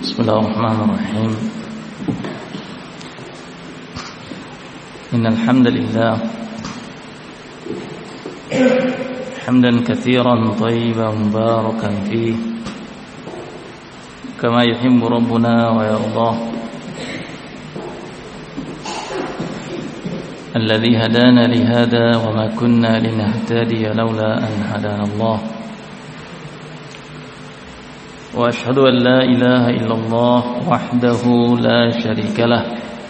Bismillahirrahmanirrahim. Innal hamdalillah hamdan katsiran thayyiban mubarakan fihi kama yuhibbu rabbuna wa yardah. Alladhi hadana li hadha wa ma kunna linahtadiya laula an hadana Allah. وأشهد أن لا إله إلا الله وحده لا شريك له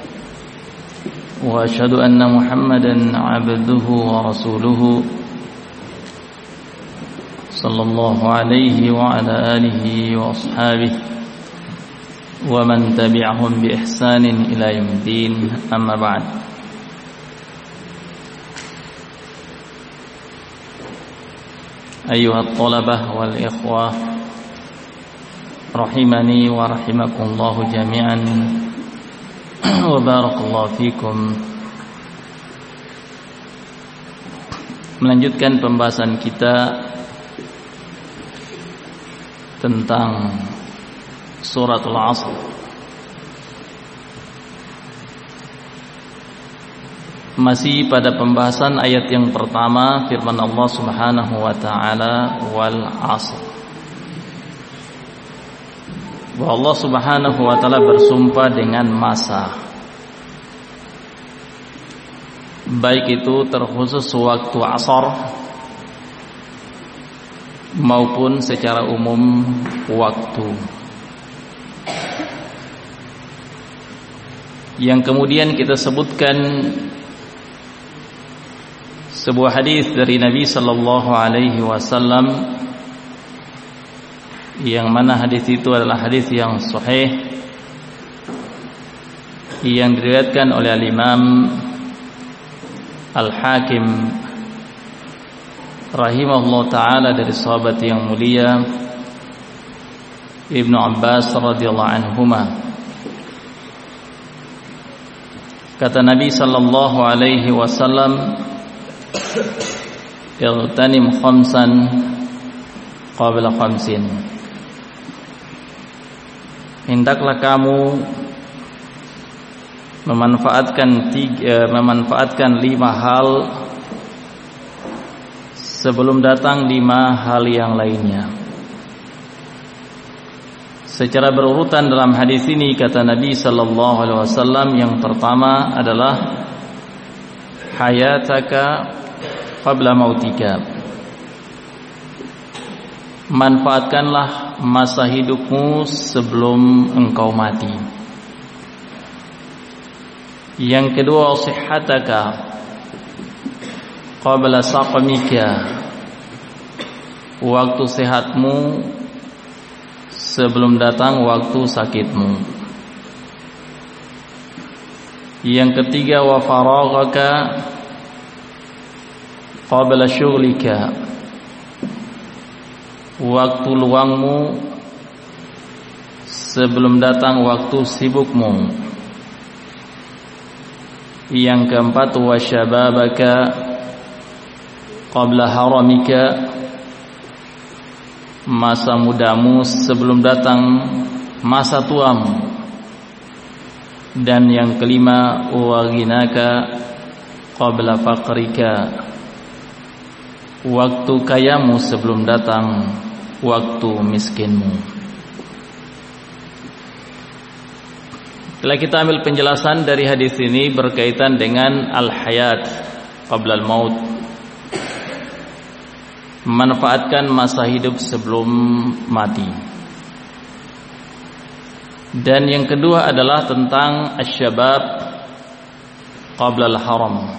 وأشهد أن محمدا عبده ورسوله صلى الله عليه وعلى آله وأصحابه ومن تبعهم بإحسان إلى يوم الدين. أما بعد. أيها الطلبة والإخوة rahimani wa rahimakumullahu jami'an wa barakallahu fikum. Melanjutkan pembahasan kita tentang suratul Asr. Masih pada pembahasan ayat yang pertama, firman Allah Subhanahu wa taala, wal 'asr. Bahwa Allah Subhanahu wa taala bersumpah dengan masa, baik itu terkhusus waktu asar maupun secara umum waktu, yang kemudian kita sebutkan sebuah hadis dari Nabi sallallahu alaihi wasallam, yang mana hadis itu adalah hadis yang sahih yang diriwayatkan oleh Al-Imam Al-Hakim rahimahullah taala dari sahabat yang mulia Ibnu Abbas radhiyallahu anhuma. Kata Nabi sallallahu alaihi wasallam, "Igtanim khamsan qabla khamsin." Hendaklah kamu memanfaatkan 5 hal sebelum datang 5 hal yang lainnya. Secara berurutan dalam hadis ini kata Nabi sallallahu alaihi wasallam, yang pertama adalah hayataka qabla mautika. Manfaatkanlah masa hidupmu sebelum engkau mati. Yang kedua, sihhataka qabla saqamika. Waktu sehatmu sebelum datang waktu sakitmu. Yang ketiga, wa faraghaka qabla syughlika. Waktu luangmu sebelum datang waktu sibukmu. Yang keempat, wa syababaka qabla haramika. Masa mudamu sebelum datang masa tuamu. Dan yang kelima, wa ghinaka qabla faqrika. Waktu kayamu sebelum datang waktu miskinmu. Setelah kita ambil penjelasan dari hadis ini berkaitan dengan al-hayat qabla al-maut, memanfaatkan masa hidup sebelum mati. Dan yang kedua adalah tentang asy-syabab qabla al-haram,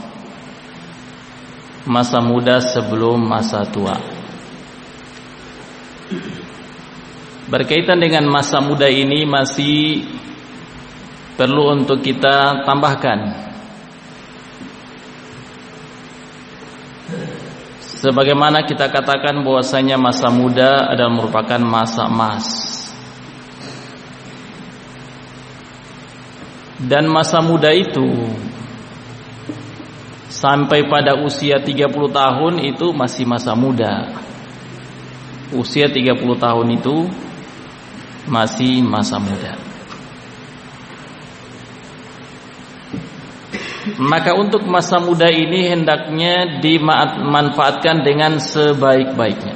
masa muda sebelum masa tua. Berkaitan dengan masa muda ini masih perlu untuk kita tambahkan, sebagaimana kita katakan bahwasanya masa muda adalah merupakan masa emas, dan masa muda itu sampai pada usia 30 tahun itu masih masa muda. Usia 30 tahun itu masih masa muda. Maka untuk masa muda ini hendaknya dimanfaatkan dengan sebaik-baiknya.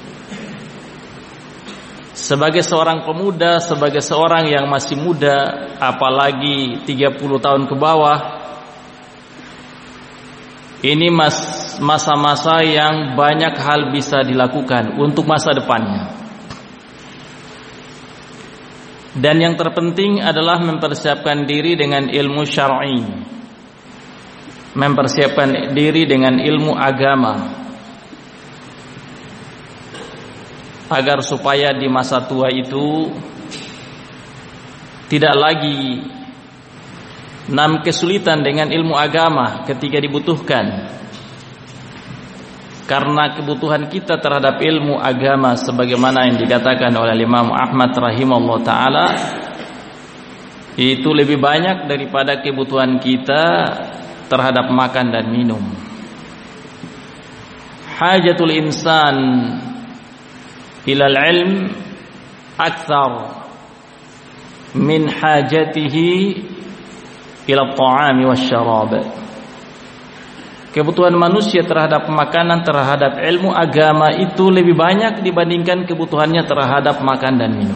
Sebagai seorang pemuda, sebagai seorang yang masih muda, apalagi 30 tahun ke bawah, ini masa-masa yang banyak hal bisa dilakukan untuk masa depannya. Dan yang terpenting adalah mempersiapkan diri dengan ilmu syar'i, mempersiapkan diri dengan ilmu agama, agar supaya di masa tua itu tidak lagi kesulitan dengan ilmu agama ketika dibutuhkan. Karena kebutuhan kita terhadap ilmu agama sebagaimana yang dikatakan oleh Imam Ahmad rahimahullah ta'ala, itu lebih banyak daripada kebutuhan kita terhadap makan dan minum. Hajatul insan ilal ilm akthar min hajatihi ila ta'ami wasyarab. Kebutuhan manusia terhadap makanan, terhadap ilmu agama itu lebih banyak dibandingkan kebutuhannya terhadap makan dan minum.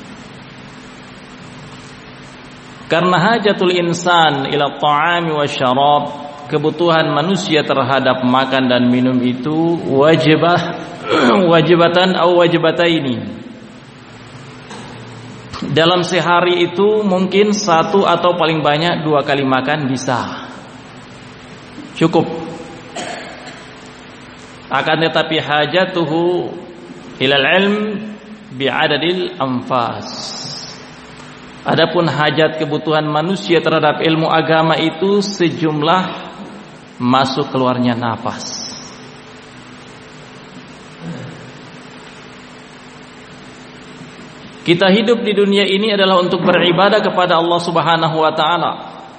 Karena hajatul insan ila ta'ami wasyarab, kebutuhan manusia terhadap makan dan minum itu wajibatan atau wajibataini. Dalam sehari itu mungkin 1 atau paling banyak 2 kali makan bisa, cukup. Akan tetapi hajatuhu ilal ilm bi'adadil anfas. Adapun hajat kebutuhan manusia terhadap ilmu agama itu sejumlah masuk keluarnya nafas. Kita hidup di dunia ini adalah untuk beribadah kepada Allah Subhanahu wa taala.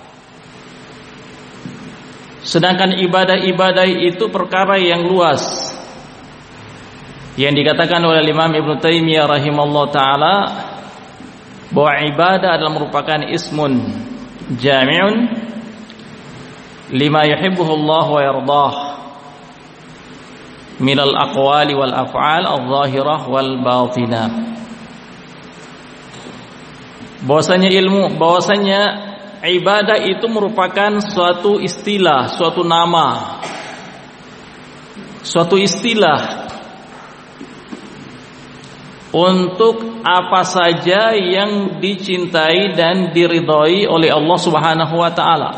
Sedangkan ibadah-ibadah itu perkara yang luas, yang dikatakan oleh Imam Ibn Taimiyah rahimahullah ta'ala bahwa ibadah adalah merupakan ismun jami'un lima yuhibbuhu Allah wa yardah minal aqwali wal af'al al-zahirah wal batinah. Bahwasanya ibadah itu merupakan suatu istilah, suatu nama, suatu istilah untuk apa saja yang dicintai dan diridhai oleh Allah Subhanahu wa taala.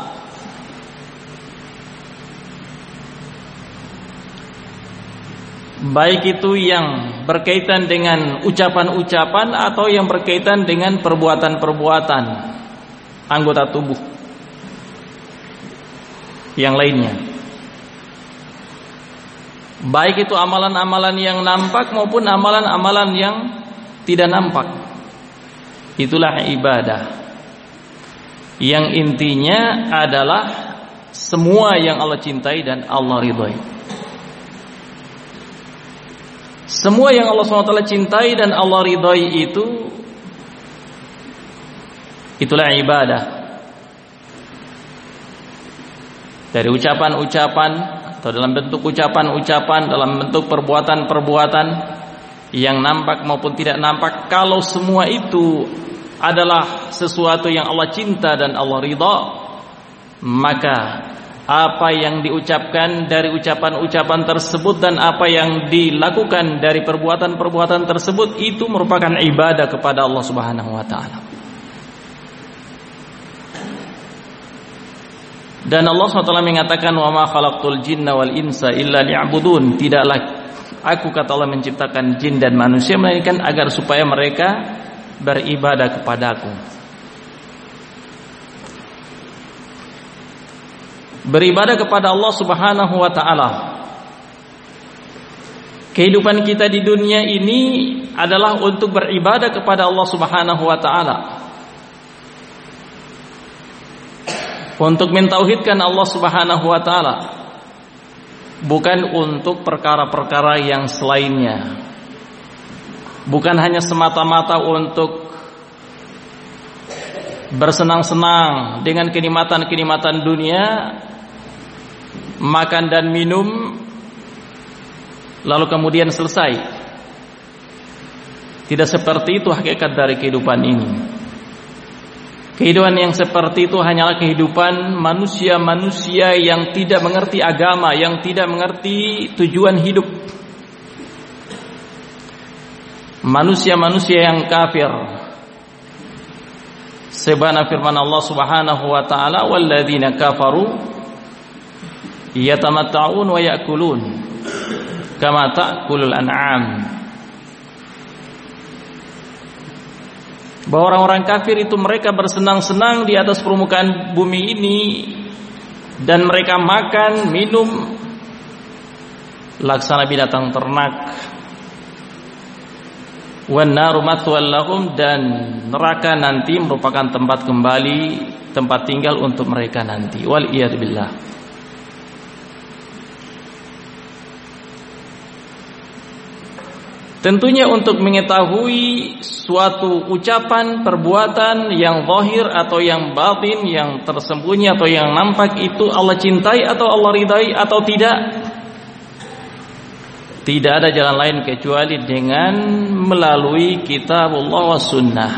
Baik itu yang berkaitan dengan ucapan-ucapan atau yang berkaitan dengan perbuatan-perbuatan anggota tubuh yang lainnya. Baik itu amalan-amalan yang nampak maupun amalan-amalan yang tidak nampak. Itulah ibadah, yang intinya adalah semua yang Allah cintai dan Allah ridhai. Semua yang Allah SWT cintai dan Allah ridhai itulah ibadah. Dari ucapan-ucapan atau dalam bentuk ucapan-ucapan, dalam bentuk perbuatan-perbuatan yang nampak maupun tidak nampak, kalau semua itu adalah sesuatu yang Allah cinta dan Allah ridha, maka apa yang diucapkan dari ucapan-ucapan tersebut dan apa yang dilakukan dari perbuatan-perbuatan tersebut itu merupakan ibadah kepada Allah Subhanahu wa taala. Dan Allah SWT mengatakan, wa ma khalaqtul jinna wal insa illa liya'budun. Tidaklah aku, kata Allah, menciptakan jin dan manusia melainkan agar supaya mereka beribadah kepadaku. Beribadah kepada Allah Subhanahu wa taala. Kehidupan kita di dunia ini adalah untuk beribadah kepada Allah Subhanahu wa taala, untuk mentauhidkan Allah Subhanahu wa taala, bukan untuk perkara-perkara yang selainnya. bukan hanya semata-mata untuk bersenang-senang dengan kenikmatan-kenikmatan dunia, makan dan minum, lalu kemudian selesai. Tidak seperti itu hakikat dari kehidupan ini. Kehidupan yang seperti itu hanyalah kehidupan manusia-manusia yang tidak mengerti agama, yang tidak mengerti tujuan hidup. Manusia-manusia yang kafir. Sebagaimana firman Allah Subhanahu wa taala, "Walladzina kafaru yatamatta'un wa ya'kulun kama ta'kulul an'am." Bahwa orang-orang kafir itu mereka bersenang-senang di atas permukaan bumi ini, dan mereka makan, minum laksana binatang ternak. Wan naru mathwal lahum, dan neraka nanti merupakan tempat kembali, tempat tinggal untuk mereka nanti. Wal iyad billah. Tentunya untuk mengetahui suatu ucapan, perbuatan yang zahir atau yang batin, yang tersembunyi atau yang nampak, itu Allah cintai atau Allah ridai atau tidak, tidak ada jalan lain kecuali dengan melalui kitabullah wa sunnah.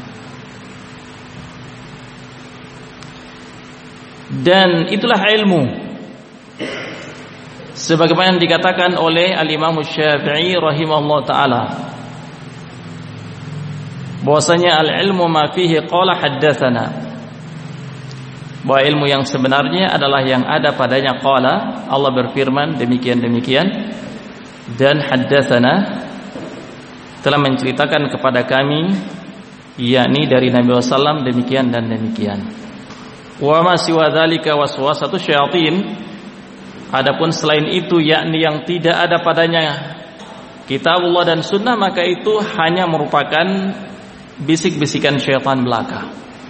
Dan itulah ilmu, sebagaimana dikatakan oleh Al-Imam Syafi'i rahimahullah ta'ala, bahwasanya al-ilmu ma fihi qala haddatsana, bahwa ilmu yang sebenarnya adalah yang ada padanya qala, Allah berfirman demikian-demikian, dan haddatsana, telah menceritakan kepada kami, yakni dari Nabi SAW demikian dan demikian. Wa ma siwa dzalika waswasatu syayatin, adapun selain itu, yakni yang tidak ada padanya kitabullah dan sunnah, maka itu hanya merupakan bisik-bisikan syaitan belaka.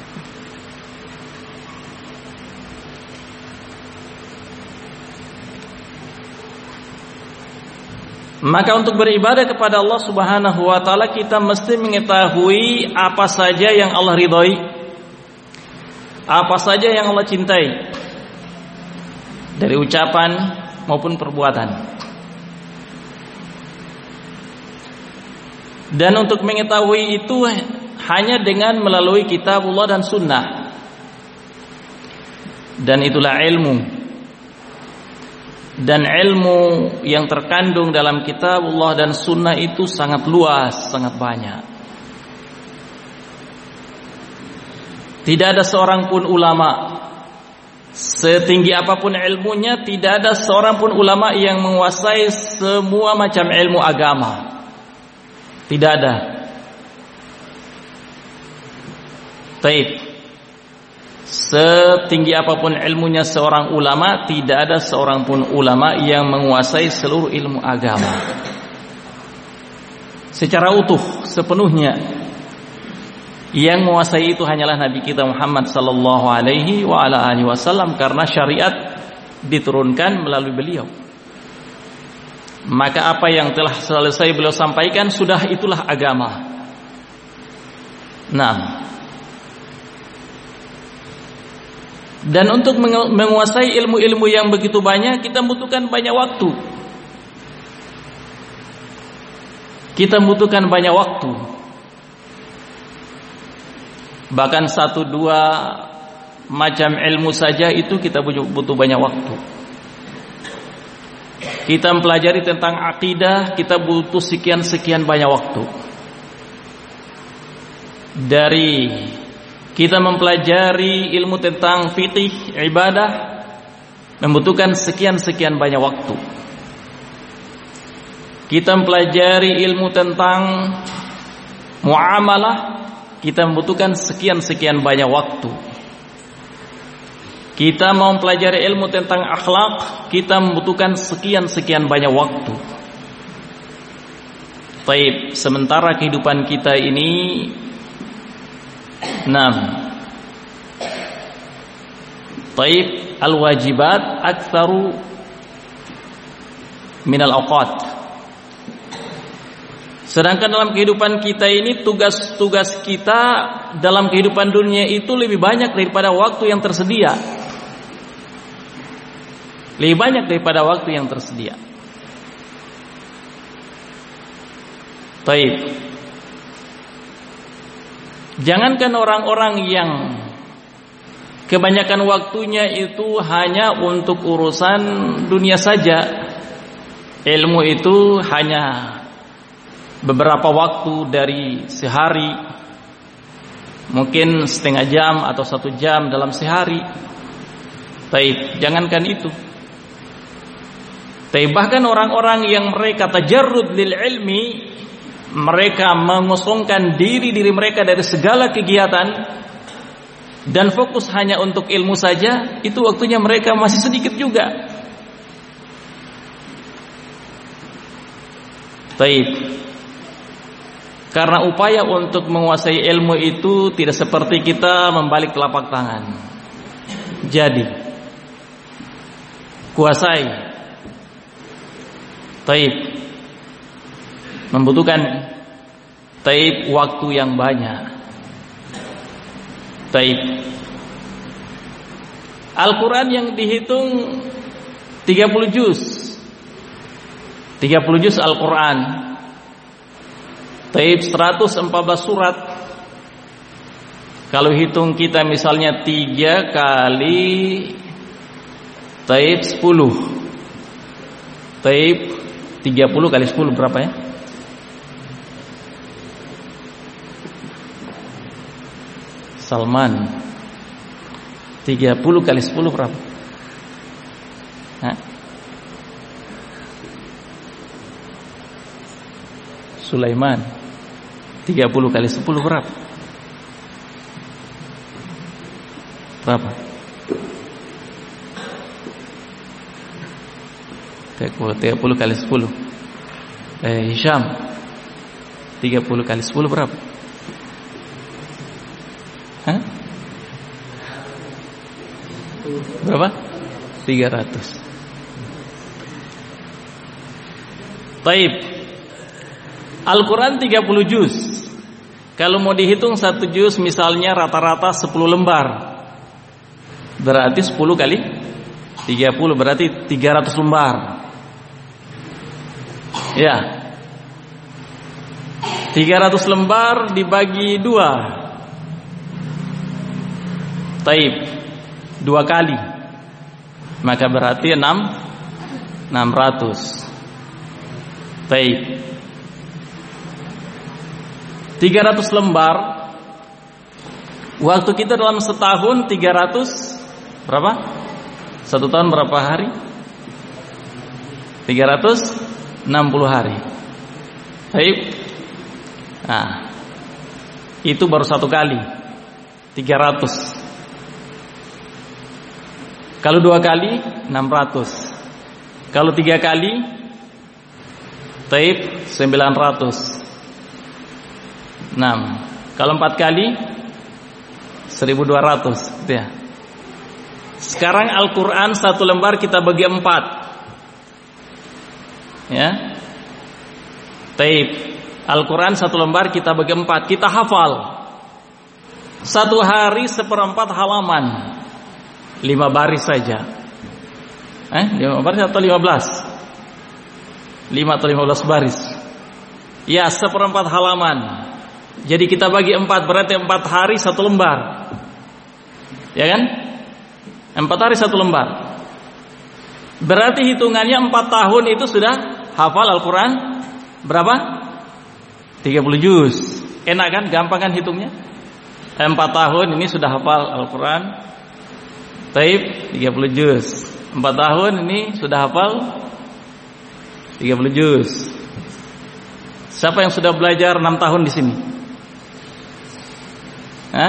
Maka untuk beribadah kepada Allah Subhanahu wa taala, kita mesti mengetahui apa saja yang Allah ridhai, apa saja yang Allah cintai, dari ucapan maupun perbuatan. Dan untuk mengetahui itu hanya dengan melalui kitabullah dan sunnah. Dan itulah ilmu. Dan ilmu yang terkandung dalam kitabullah dan sunnah itu sangat luas, sangat banyak. Tidak ada seorang pun ulama, setinggi apapun ilmunya, tidak ada seorang pun ulama yang menguasai semua macam ilmu agama. Tidak ada. Taib. Setinggi apapun ilmunya seorang ulama, tidak ada seorang pun ulama yang menguasai seluruh ilmu agama secara utuh, sepenuhnya. Yang menguasai itu hanyalah Nabi kita Muhammad sallallahu alaihi wa ala alihi wasallam, karena syariat diturunkan melalui beliau. Maka apa yang telah selesai beliau sampaikan, sudah itulah agama. Nah, dan untuk menguasai ilmu-ilmu yang begitu banyak, kita membutuhkan banyak waktu. Kita membutuhkan banyak waktu. Bahkan 1-2 macam ilmu saja itu kita butuh banyak waktu. Kita mempelajari tentang akidah, kita butuh sekian banyak waktu. Dari kita mempelajari ilmu tentang fikih ibadah, membutuhkan sekian banyak waktu. Kita mempelajari ilmu tentang muamalah, kita membutuhkan sekian banyak waktu. Kita mau mempelajari ilmu tentang akhlak, kita membutuhkan sekian banyak waktu. Baik, sementara kehidupan kita ini, Taib, al-wajibat aktsaru minal awqat. Sedangkan dalam kehidupan kita ini, tugas-tugas kita dalam kehidupan dunia itu lebih banyak daripada waktu yang tersedia. Lebih banyak daripada waktu yang tersedia. Baik. Jangankan orang-orang yang kebanyakan waktunya itu hanya untuk urusan dunia saja. Ilmu itu hanya beberapa waktu dari sehari, mungkin setengah jam atau 1 jam dalam sehari. Baik, jangankan itu. Tapi bahkan orang-orang yang mereka tajarrud lil ilmi, mereka mengosongkan diri mereka dari segala kegiatan dan fokus hanya untuk ilmu saja, itu waktunya mereka masih sedikit juga. Baik. Karena upaya untuk menguasai ilmu itu tidak seperti kita membalik telapak tangan. Jadi, kuasai. Taib. Membutuhkan taib waktu yang banyak. Taib. Al-Quran yang dihitung 30 juz. 30 juz Al-Quran. Taib 114 surat. Kalau hitung kita misalnya 3 kali taib 10. Taib 30 kali 10 berapa ya? Salman 30 kali 10 berapa? Hah? Sulaiman 30 kali 10 berapa? Berapa? 30 kali 10. Hisham 30 kali 10 berapa? Hah? Berapa? 300. Taib. Al-Quran 30 juz. Kalau mau dihitung 1 juz misalnya rata-rata 10 lembar, berarti 10 kali 30 berarti 300 lembar. Ya, 300 lembar dibagi 2. Taib 2 kali, maka berarti 600. Taib 300 lembar. Waktu kita dalam setahun 300 berapa? 1 tahun berapa hari? 360 hari. Baik. Nah, itu baru 1 kali 300. Kalau 2 kali 600. Kalau 3 kali taib 900. 6. Kalau 4 kali 1200 gitu ya. Sekarang Al-Quran 1 lembar kita bagi 4. Ya. Taib. Al-Quran 1 lembar kita bagi 4. Kita hafal 1 hari 1/4 halaman, 5 baris saja. 5 baris atau 15? 5 atau 15 baris. Ya, 1/4 halaman. Jadi kita bagi 4, berarti 4 hari 1 lembar. Ya kan? 4 hari 1 lembar. Berarti hitungannya 4 tahun itu sudah hafal Al-Quran berapa? 30 juz. Enak kan? Gampang kan hitungnya? 4 tahun ini sudah hafal Al-Quran taib 30 juz. 4 tahun ini sudah hafal 30 juz. Siapa yang sudah belajar 6 tahun di sini? Hah?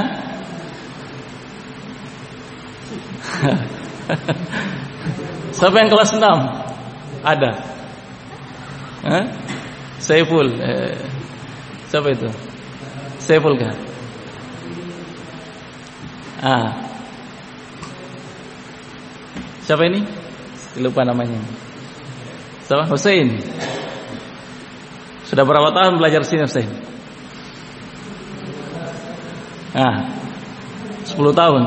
Siapa yang kelas 6? Ada? Hah? Saiful. Siapa itu? Saiful kan? Siapa ini? Lupa namanya. Siapa? Hussein. Sudah berapa tahun belajar sini Ustaz? 10 tahun.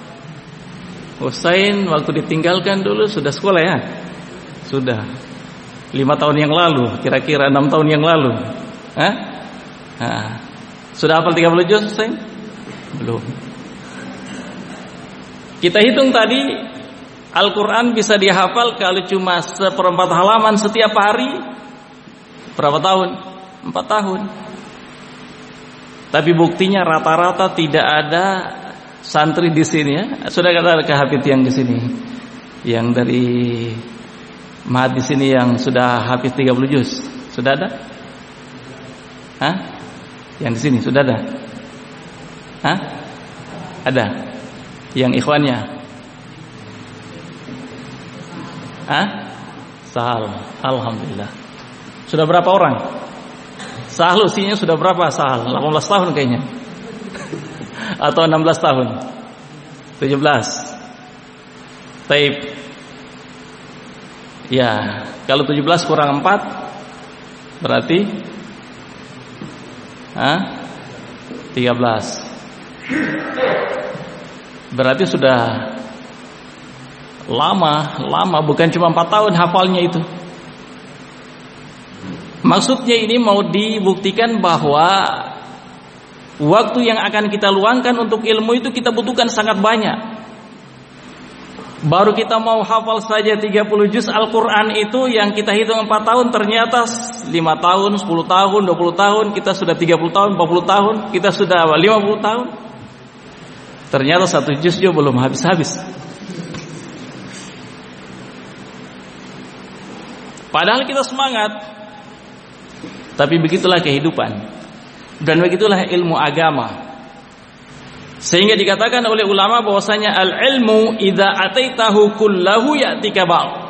Husain waktu ditinggalkan dulu sudah sekolah ya? Sudah 5 tahun yang lalu, kira-kira 6 tahun yang lalu. Sudah hafal 30 juz Husain? Belum. Kita hitung tadi, Al-Quran bisa dihafal kalau cuma 1/4 halaman setiap hari. Berapa tahun? 4 tahun. Tapi buktinya rata-rata tidak ada santri di sini ya. Sudah ada hafid yang di sini, yang dari Mahat di sini yang sudah hafiz 30 juz. Sudah ada? Yang di sini sudah ada? Ada. Yang ikhwannya? Sahal. Alhamdulillah. Sudah berapa orang? Sahal usianya sudah berapa Sahal? 18 tahun kayaknya. Atau 16 tahun? 17. Taib. Ya, kalau 17 kurang 4 berarti 13. Berarti sudah lama, bukan cuma 4 tahun hafalnya itu. Maksudnya ini mau dibuktikan bahwa waktu yang akan kita luangkan untuk ilmu itu kita butuhkan sangat banyak. Baru kita mau hafal saja 30 juz Al-Quran itu yang kita hitung 4 tahun, ternyata 5 tahun, 10 tahun, 20 tahun, kita sudah 30 tahun, 40 tahun, kita sudah 50 tahun. Ternyata 1 juz juga belum habis-habis. Padahal kita semangat. Tapi begitulah kehidupan. Dan begitulah ilmu agama. Sehingga dikatakan oleh ulama bahwasanya al-ilmu idza ataitahu kullahu ya'tika ba'd.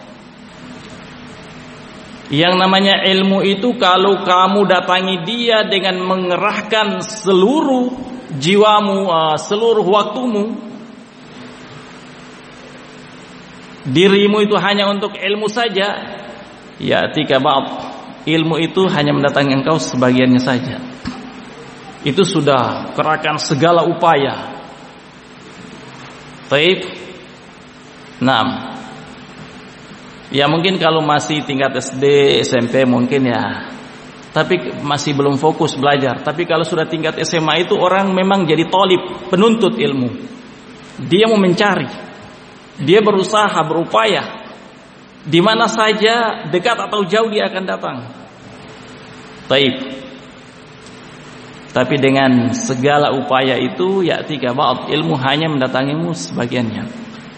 Yang namanya ilmu itu kalau kamu datangi dia dengan mengerahkan seluruh jiwamu, seluruh waktumu, dirimu itu hanya untuk ilmu saja, ya'tika ba'd. Ilmu itu hanya mendatangi engkau sebagiannya saja. Itu sudah kerahkan segala upaya. Baik. 6. Ya mungkin kalau masih tingkat SD, SMP mungkin ya. Tapi masih belum fokus belajar. Tapi kalau sudah tingkat SMA itu orang memang jadi thalib, penuntut ilmu. Dia mau mencari. Dia berusaha, berupaya. Di mana saja, dekat atau jauh dia akan datang. Baik. Tapi dengan segala upaya itu ya'tika ba'd, ilmu hanya mendatangimu sebagiannya.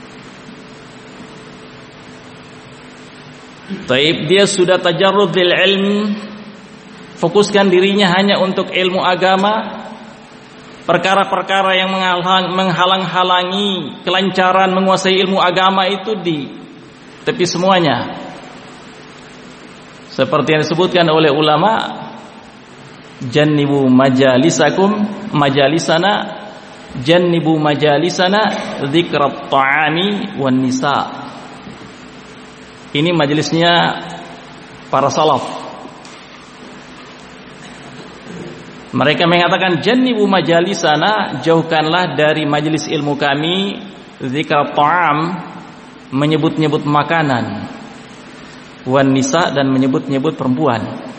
Taib, dia sudah tajarrud lil ilm, fokuskan dirinya hanya untuk ilmu agama. Perkara-perkara yang menghalang-halangi kelancaran menguasai ilmu agama itu di tepi semuanya. Seperti yang disebutkan oleh ulama, jannibu majalisana dzikrat ta'ami wan nisa. Ini majelisnya para salaf. Mereka mengatakan jannibu majalisana, jauhkanlah dari majelis ilmu kami dzikrat ta'am, menyebut-nyebut makanan, wan nisa, dan menyebut-nyebut perempuan.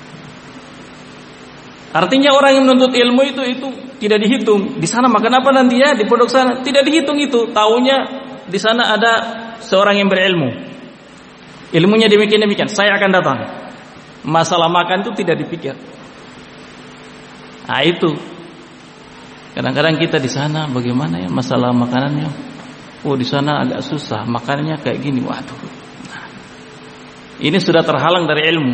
Artinya orang yang menuntut ilmu itu tidak dihitung. Di sana makan apa nanti ya, di pondok sana tidak dihitung itu. Taunya di sana ada seorang yang berilmu. Ilmunya demikian, saya akan datang. Masalah makan itu tidak dipikir. Nah itu. Kadang-kadang kita di sana bagaimana ya masalah makanannya? Oh di sana agak susah, makanannya kayak gini. Waduh. Nah, ini sudah terhalang dari ilmu.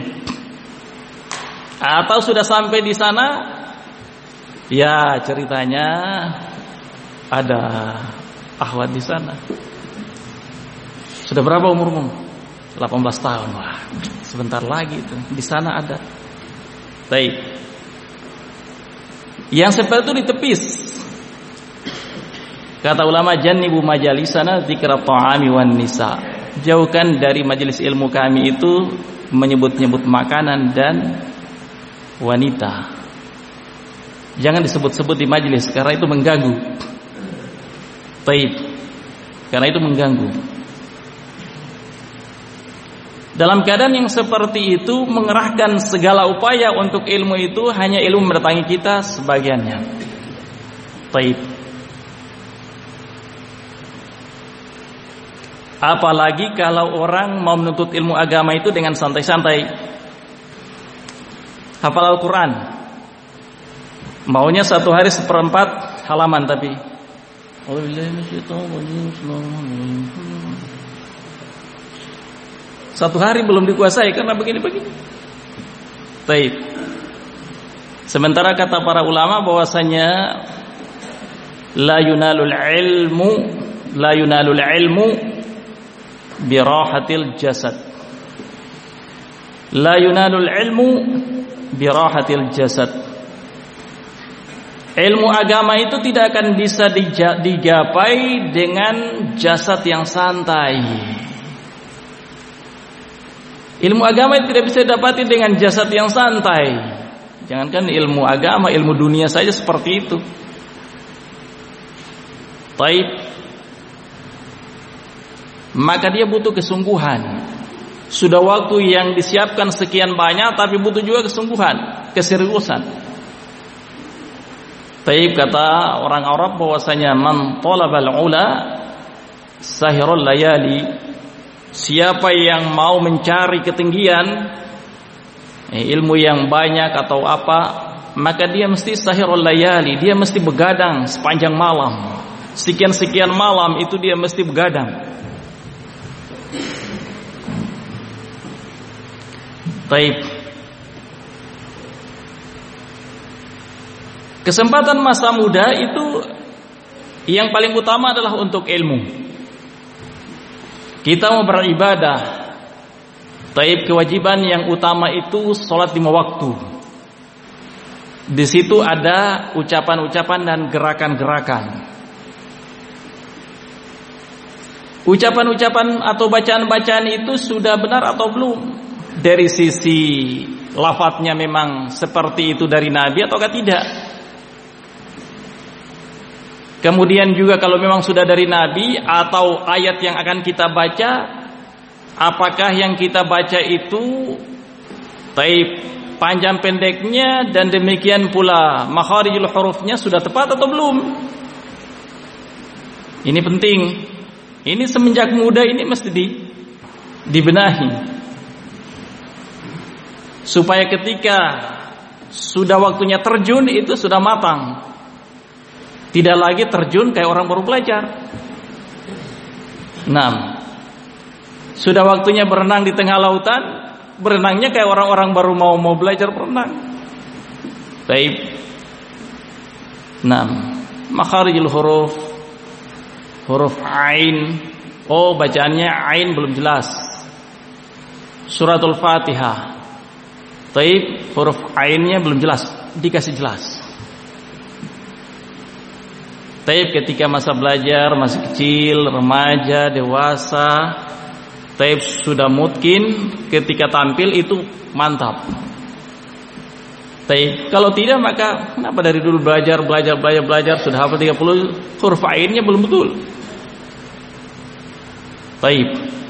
Atau sudah sampai di sana, ya ceritanya ada akhwat di sana. Sudah berapa umurmu? 18 tahun. Wah, sebentar lagi itu. Di sana ada. Baik. Yang seperti itu ditepis. Kata ulama, jannibu majalisana dzikra ta'ami wan nisa. Jauhkan dari majelis ilmu kami itu menyebut-nyebut makanan dan wanita. Jangan disebut-sebut di majelis karena itu mengganggu. Baik. Karena itu mengganggu. Dalam keadaan yang seperti itu, mengerahkan segala upaya untuk ilmu itu hanya ilmu mendatangi kita sebagiannya. Baik. Apalagi kalau orang mau menuntut ilmu agama itu dengan santai-santai. Hafal Al-Quran, maunya satu hari 1/4 halaman tapi satu hari belum dikuasai karena begini-begini. Baik. Sementara kata para ulama bahwasanya la yunalul ilmu birahatil jasad. La yunalul ilmu birahatil jasad. Ilmu agama itu tidak akan bisa digapai dengan jasad yang santai. Ilmu agama itu tidak bisa didapati dengan jasad yang santai. Jangankan ilmu agama, ilmu dunia saja seperti itu. Taib. Maka dia butuh kesungguhan. Sudah waktu yang disiapkan sekian banyak, tapi butuh juga kesungguhan, keseriusan. Taib, kata orang Arab bahwasanya man talabal ula sahirul layali. Siapa yang mau mencari ketinggian, ilmu yang banyak atau apa, maka dia mesti sahirul layali, dia mesti begadang sepanjang malam. Sekian-sekian malam itu dia mesti begadang. Baik. Kesempatan masa muda itu yang paling utama adalah untuk ilmu. Kita mau beribadah. Taib, kewajiban yang utama itu sholat 5 waktu. Di situ ada ucapan-ucapan dan gerakan-gerakan. Ucapan-ucapan atau bacaan-bacaan itu sudah benar atau belum? Dari sisi lafadznya memang seperti itu dari Nabi ataukah tidak? Kemudian juga kalau memang sudah dari Nabi atau ayat yang akan kita baca, apakah yang kita baca itu taib panjang pendeknya dan demikian pula makharijul hurufnya sudah tepat atau belum? Ini penting. Ini semenjak muda ini mesti dibenahi. Supaya ketika sudah waktunya terjun itu sudah matang. Tidak lagi terjun kayak orang baru belajar. 6. Sudah waktunya berenang di tengah lautan, berenangnya kayak orang-orang baru mau belajar berenang. Baik. 6. Makharijul huruf. Huruf ain. Oh, bacaannya ain belum jelas. Suratul Fatihah. Baik, huruf ainnya belum jelas, dikasih jelas. Taib, ketika masa belajar, masih kecil, remaja, dewasa, taib sudah mungkin ketika tampil itu mantap. Taib, kalau tidak maka kenapa dari dulu belajar sudah hafal 30 huruf ainnya belum betul. Taib.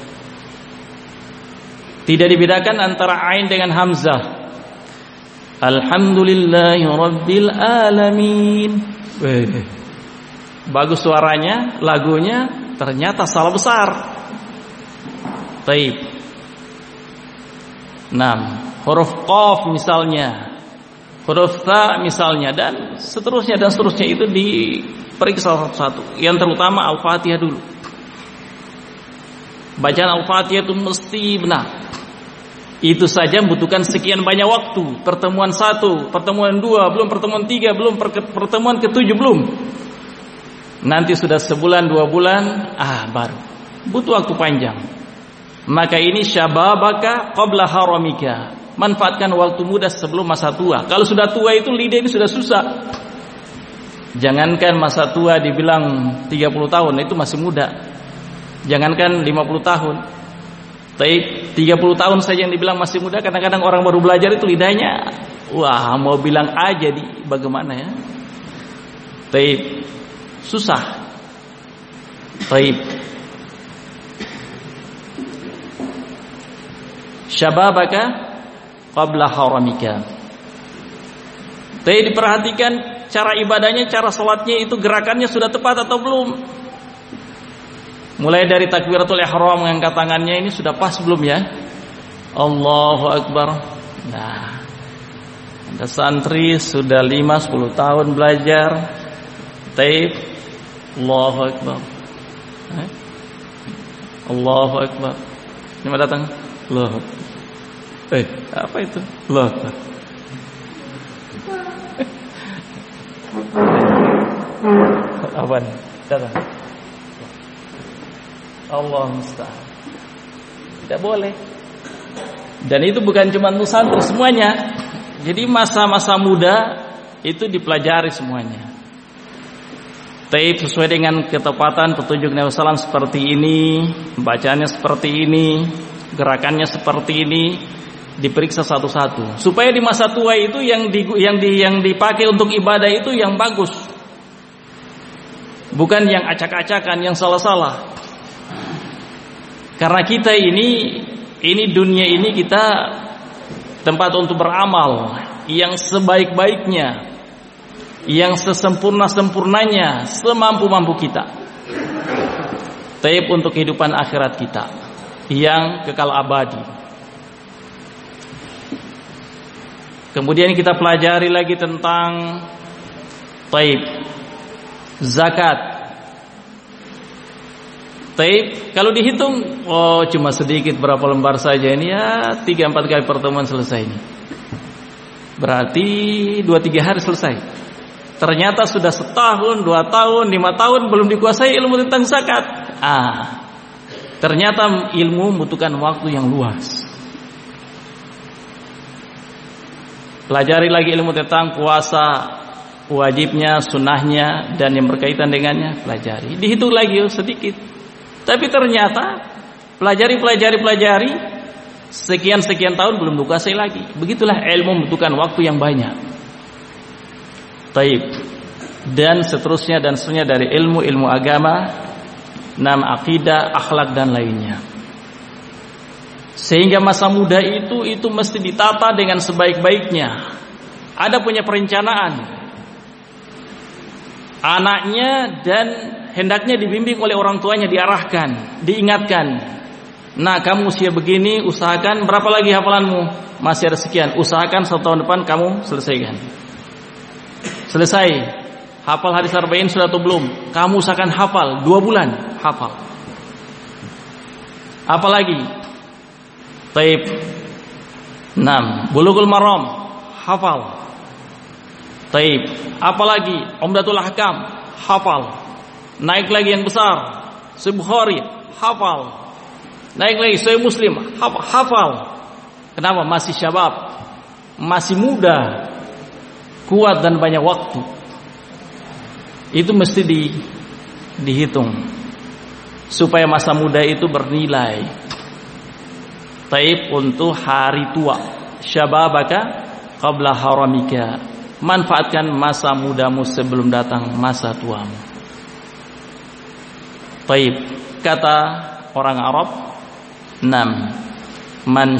Tidak dibedakan antara ain dengan hamzah. Alhamdulillahi rabbil alamin. Bagus suaranya, lagunya, ternyata salah besar. Taib. 6. Huruf qaf misalnya, huruf ta misalnya, dan seterusnya itu diperiksa satu-satu. Yang terutama Al-Fatihah dulu. Bacaan Al-Fatihah itu mesti benar. Itu saja membutuhkan sekian banyak waktu. Pertemuan 1, pertemuan 2, belum pertemuan 3, belum pertemuan ke-7 belum. Nanti sudah sebulan 2 bulan, baru. Butuh waktu panjang. Maka ini syababaka qabla haramika. Manfaatkan waktu muda sebelum masa tua. Kalau sudah tua itu lidah ini sudah susah. Jangankan masa tua dibilang 30 tahun, itu masih muda. Jangankan 50 tahun. Tapi 30 tahun saja yang dibilang masih muda, kadang-kadang orang baru belajar itu lidahnya Wah, mau bilang A jadi bagaimana ya? Taib, susah. Taib. Syababaka qabla haramika. Taib, diperhatikan cara ibadahnya, cara salatnya itu gerakannya sudah tepat atau belum? Mulai dari takbiratul ihram, mengangkat tangannya ini sudah pas belum ya? Allahu Akbar. Nah, ada santri sudah 5-10 tahun belajar taib. Allahu Akbar. Allahu Akbar. Ini datang. Allahu Akbar. Apa itu? Allahu Akbar. Apa nih? Datang. Allah musta'an. Tidak boleh. Dan itu bukan cuma untuk santri, semuanya. Jadi masa-masa muda itu dipelajari semuanya. Taib sesuai dengan ketepatan petunjuk Nabi SAW seperti ini, bacaannya seperti ini, gerakannya seperti ini, diperiksa satu-satu. Supaya di masa tua itu yang dipakai untuk ibadah itu yang bagus. Bukan yang acak-acakan, yang salah-salah. Karena kita ini dunia ini kita tempat untuk beramal yang sebaik-baiknya, yang sesempurna-sempurnanya, semampu-mampu kita. Taib untuk kehidupan akhirat kita yang kekal abadi. Kemudian kita pelajari lagi tentang taib, zakat. Taib, kalau dihitung, cuma sedikit, berapa lembar saja ini ya, 3-4 kali pertemuan selesai ini. Berarti 2-3 hari selesai. Ternyata sudah 1 tahun, 2 tahun, 5 tahun belum dikuasai ilmu tentang zakat. Ternyata ilmu membutuhkan waktu yang luas. Pelajari lagi ilmu tentang puasa, wajibnya, sunnahnya, dan yang berkaitan dengannya, pelajari. Dihitung lagi sedikit. Tapi ternyata pelajari sekian tahun belum dikuasai lagi. Begitulah ilmu membutuhkan waktu yang banyak. Taib. Dan seterusnya dari ilmu agama, akidah, akhlak dan lainnya. Sehingga masa muda itu mesti ditata dengan sebaik-baiknya. Ada punya perencanaan. Anaknya dan hendaknya dibimbing oleh orang tuanya, diarahkan, diingatkan. Nah, kamu usia begini, usahakan berapa lagi hafalanmu? Masih ada sekian. Usahakan 1 tahun depan kamu selesaikan. Selesai. Hafal hadis arba'in sudah atau belum? Kamu usahakan hafal 2 bulan, hafal. Apalagi? Taib. 6. Bulughul Maram, hafal. Taib. Apalagi? Umdatul Ahkam, hafal. Naik lagi yang besar, Sahih Bukhari, hafal. Naik lagi Sahih Muslim, hafal. Kenapa? Masih syabab, masih muda, kuat dan banyak waktu. Itu mesti dihitung supaya masa muda itu bernilai. Taib untuk hari tua. Syababaka qabla haramika. Manfaatkan masa mudamu sebelum datang masa tuamu. Taib. Kata orang Arab, 6. Man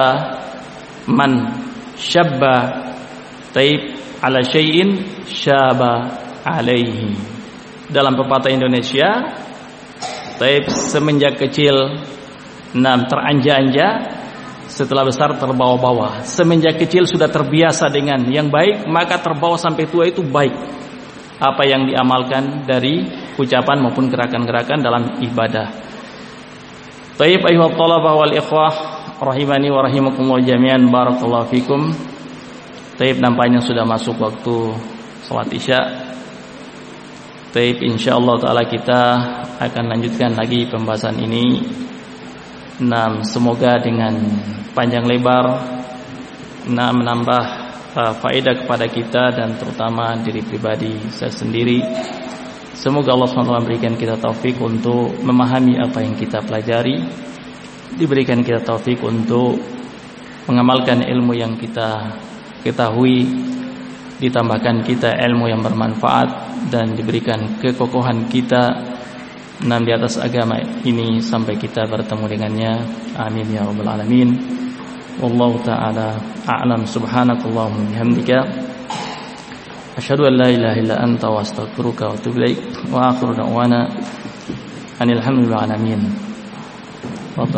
syabba taib ala syai'in syaba alaihi. Dalam pepatah Indonesia, taib semenjak kecil teranja-anja, setelah besar terbawa-bawa. Semenjak kecil sudah terbiasa dengan yang baik, maka terbawa sampai tua itu baik. Apa yang diamalkan dari ucapan maupun gerakan-gerakan dalam ibadah. Taib ayyuhat thalabah wal ikhwah rahimani wa rahimakumullah jami'an, barakallahu fikum. Taib, nampaknya sudah masuk waktu salat Isya. Taib, insyaallah taala kita akan lanjutkan lagi pembahasan ini. Semoga dengan panjang lebar menambah faedah kepada kita dan terutama diri pribadi saya sendiri. Semoga Allah SWT memberikan kita taufik untuk memahami apa yang kita pelajari, diberikan kita taufik untuk mengamalkan ilmu yang kita ketahui, ditambahkan kita ilmu yang bermanfaat, dan diberikan kekokohan kita di atas agama ini sampai kita bertemu dengannya. Amin ya rabbal alamin. Wallahu ta'ala a'lam. Subhanakallahumma bihamdika asyhadu an la ilaha illa anta wa astaghfiruka wa atubu ilaik. Wa akhiru da'wana anil hamdulillahi alamin.